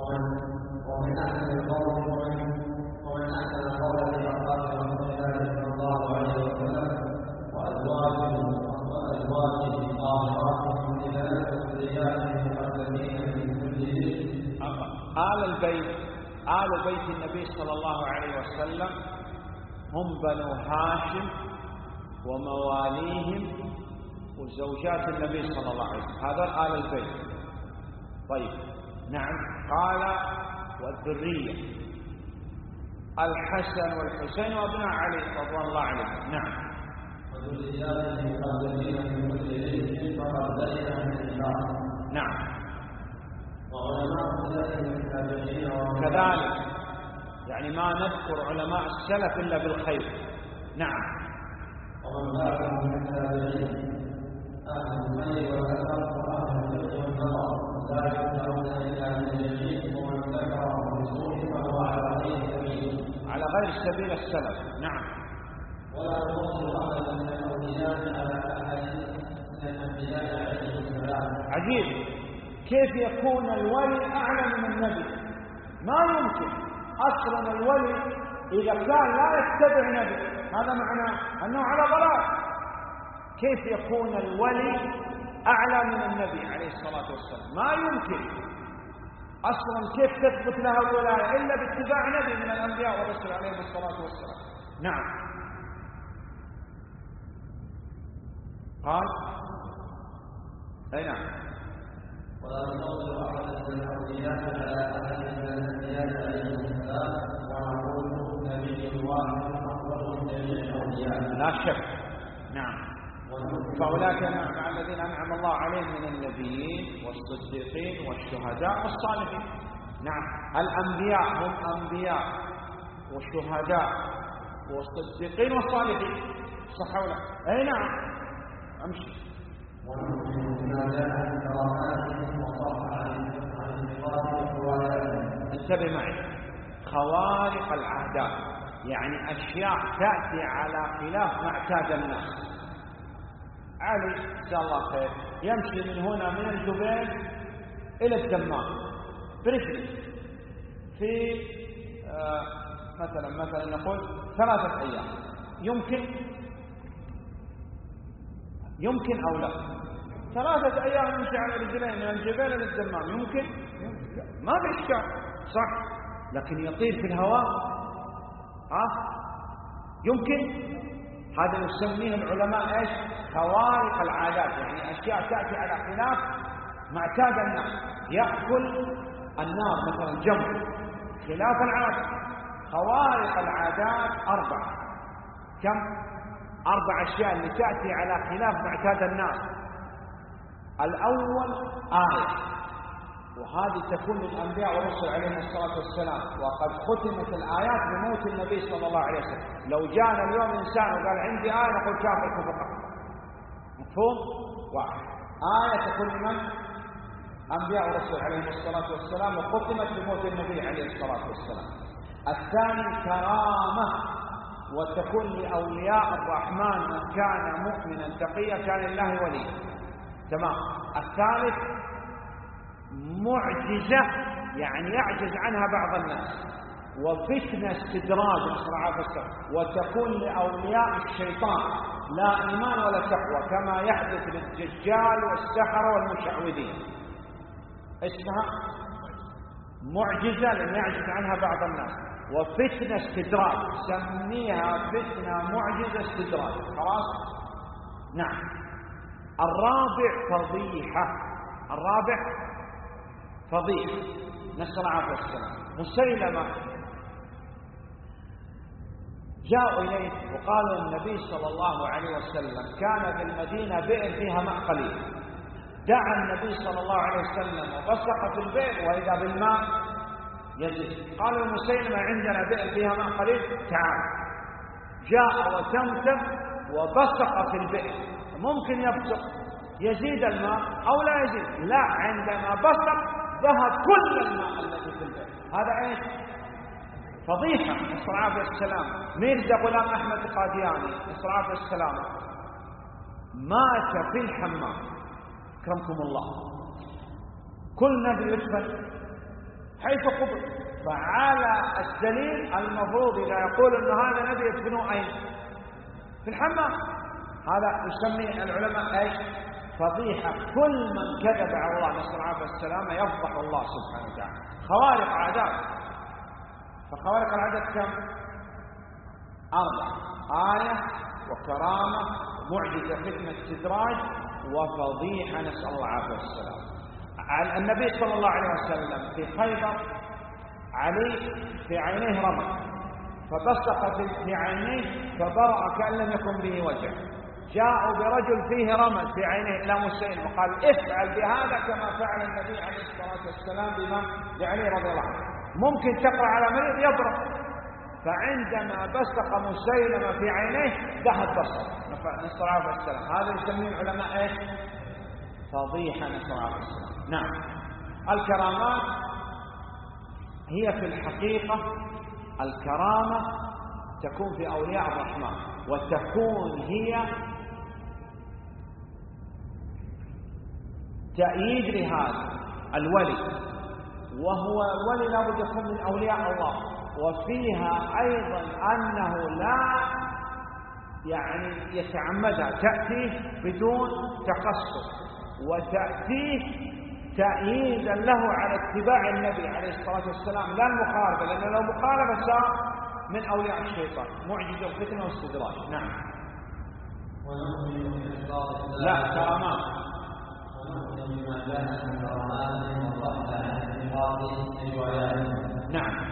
ومن أحسن القول في أصحاب رسول الله صلى الله عليه وسلم وأزواجه طاهرات مؤمنات وذريات مقدمين من كل شيء. آل بيت النبي صلى الله عليه وسلم هم بنو هاشم ومواليهم وزوجات النبي صلى الله عليه وسلم، هذا آل البيت. طيب نعم. قال والذرية الحسن والحسين وابناء علي رضوان الله عليهم. نعم. وذريات مقدمين من كل شيء فقد بين من الإسلام. نعم. وعلماء السلف من التابعين كذلك، يعني ما نذكر علماء السلف إلا بالخير. نعم. ومن بعدهم من التابعين أهل الخير والأثر وأهل الفقه والنظر لا يؤمنون إلا من اليقين، ومن ذكره بسوء فهو على غير سبيل السلف. نعم. ولا يوصل أحدا من الأولياء على أحد من الأنبياء عليه السلام. عجيب، كيف يكون الولي أعلى من النبي؟ ما يمكن. أصلا الولي إذا كان لا يتبع نبي هذا معناه أنه على ضلال. كيف يكون الولي أعلى من النبي عليه الصلاة والسلام؟ ما يمكن. أصلا كيف تثبت له الولاية إلا باتباع نبي من الأنبياء والرسل عليهم الصلاة والسلام. نعم. قال أي نعم. ولا يوصل أحدا من الأولياء على أحد من الأنبياء عليه السلام، ونقول نبي واحد أفضل من جميع الأولياء لا شك. نعم. فأولئك مع الذين أنعم الله عليهم من النبيين والصديقين والشهداء والصالحين. نعم. الأنبياء هم أنبياء والشهداء والصديقين والصالحين، صح ولا؟ أي نعم. أمشي. انتبه معي. خوارق العادات يعني أشياء تأتي على خلاف ما اعتاد الناس. علي جزاه الله خير يمشي من هنا من الجبيل إلى الدمام برجله في مثلا نقول 3 أيام. يمكن أو لا؟ 3 أيام يمشي على رجلين من الجبال إلى الدمام يمكن؟ ما في إشكال، صح؟ لكن يطير في الهواء يمكن؟ هذا يسميه العلماء ايش؟ خوارق العادات، يعني أشياء تأتي على خلاف ما اعتاد الناس. يأكل النار مثلا جمر خلاف العادة. خوارق العادات 4. كم؟ 4 أشياء اللي تأتي على خلاف ما اعتاد الناس. الأول آية، وهذه تكون للأنبياء والرسل عليهم الصلاة والسلام، وقد ختمت الآيات بموت النبي صلى الله عليه وسلم. لو جاءنا اليوم إنسان وقال عندي آية نقول كافر كفر. مفهوم؟ 1. آية تكون لمن؟ أنبياء والرسل عليهم الصلاة والسلام، وختمت بموت النبي عليه الصلاة والسلام. الثاني كرامة، وتكون لأولياء الرحمن من كان مؤمنا تقيا كان الله وليا. تمام. الثالث معجزة، يعني يعجز عنها بعض الناس. وفتنة استدراج وتكون لأولياء الشيطان لا إيمان ولا تقوى، كما يحدث للدجال والسحرة والمشعوذين. اسمها معجزة لم يعجز عنها بعض الناس. وفتنة استدراج، سميها فتنة معجزة استدراج. خلاص؟ نعم. الرابع فضيحة نسأل الله العافية والسلام. مسيلمة جاءوا إليه وقالوا النبي صلى الله عليه وسلم كان بالمدينة بئر فيها ماء قليل. دعا النبي صلى الله عليه وسلم وبصق في البئر وإذا بالماء يزيد. قالوا مسيلمة عندنا بئر فيها ماء قليل، تعال. جاء وتمتم وبصق في البئر. ممكن يبصق يزيد الماء أو لا يزيد؟ لا، عندما بصق ذهب كل الماء الذي في البئر. هذا ايش؟ فضيحة. نسأل الله العافية والسلام. ميرزا غلام أحمد القادياني نسأل الله العافية والسلام مات في الحمام، أكرمكم الله. كل نبي يدفن حيث قبر. فعلى الدليل المفروض إذا يقول أن هذا نبي يدفنوه أين؟ في الحمام. هذا يسمي العلماء ايش؟ فضيحة. كل من كذب على الله نسأل الله العافية والسلامة يفضح الله سبحانه وتعالى. خوارق عادات. فخوارق العادات كم؟ 4: آية وكرامة ومعجزة فتنة استدراج وفضيحة نسأل الله العافية والسلامة. النبي صلى الله عليه وسلم في خيبر علي في عينيه رمى فبصق في عينيه فبرأ كأن لم يكن به وجع. جاءوا برجل فيه رمى في عينيه إلى مسيلم وقال افعل بهذا كما فعل النبي عليه الصلاة والسلام بما بعلي رضي الله عنه. ممكن تقرأ على مريض يبرأ. فعندما بصق مسيلمة في عينيه ذهب بصر نسأل الله عليه السلام. هذا يسميه العلماء ايش؟ فضيحة نسأل الله عليه السلام. نعم. الكرامات هي في الحقيقة الكرامة تكون في أولياء الرحمن، وتكون هي تأييد لهذا الولي، وهو الولي لابد يكون من أولياء الله. وفيها أيضا أنه لا يتعمدها، تأتيه بدون تقصد، وتأتيه تأييدا له على اتباع النبي عليه الصلاة والسلام لا المخالفة، لأنه لو مخالفة صار من أولياء الشيطان، معجزة وفتنة واستدراج. نعم. لا كرامات. نعم.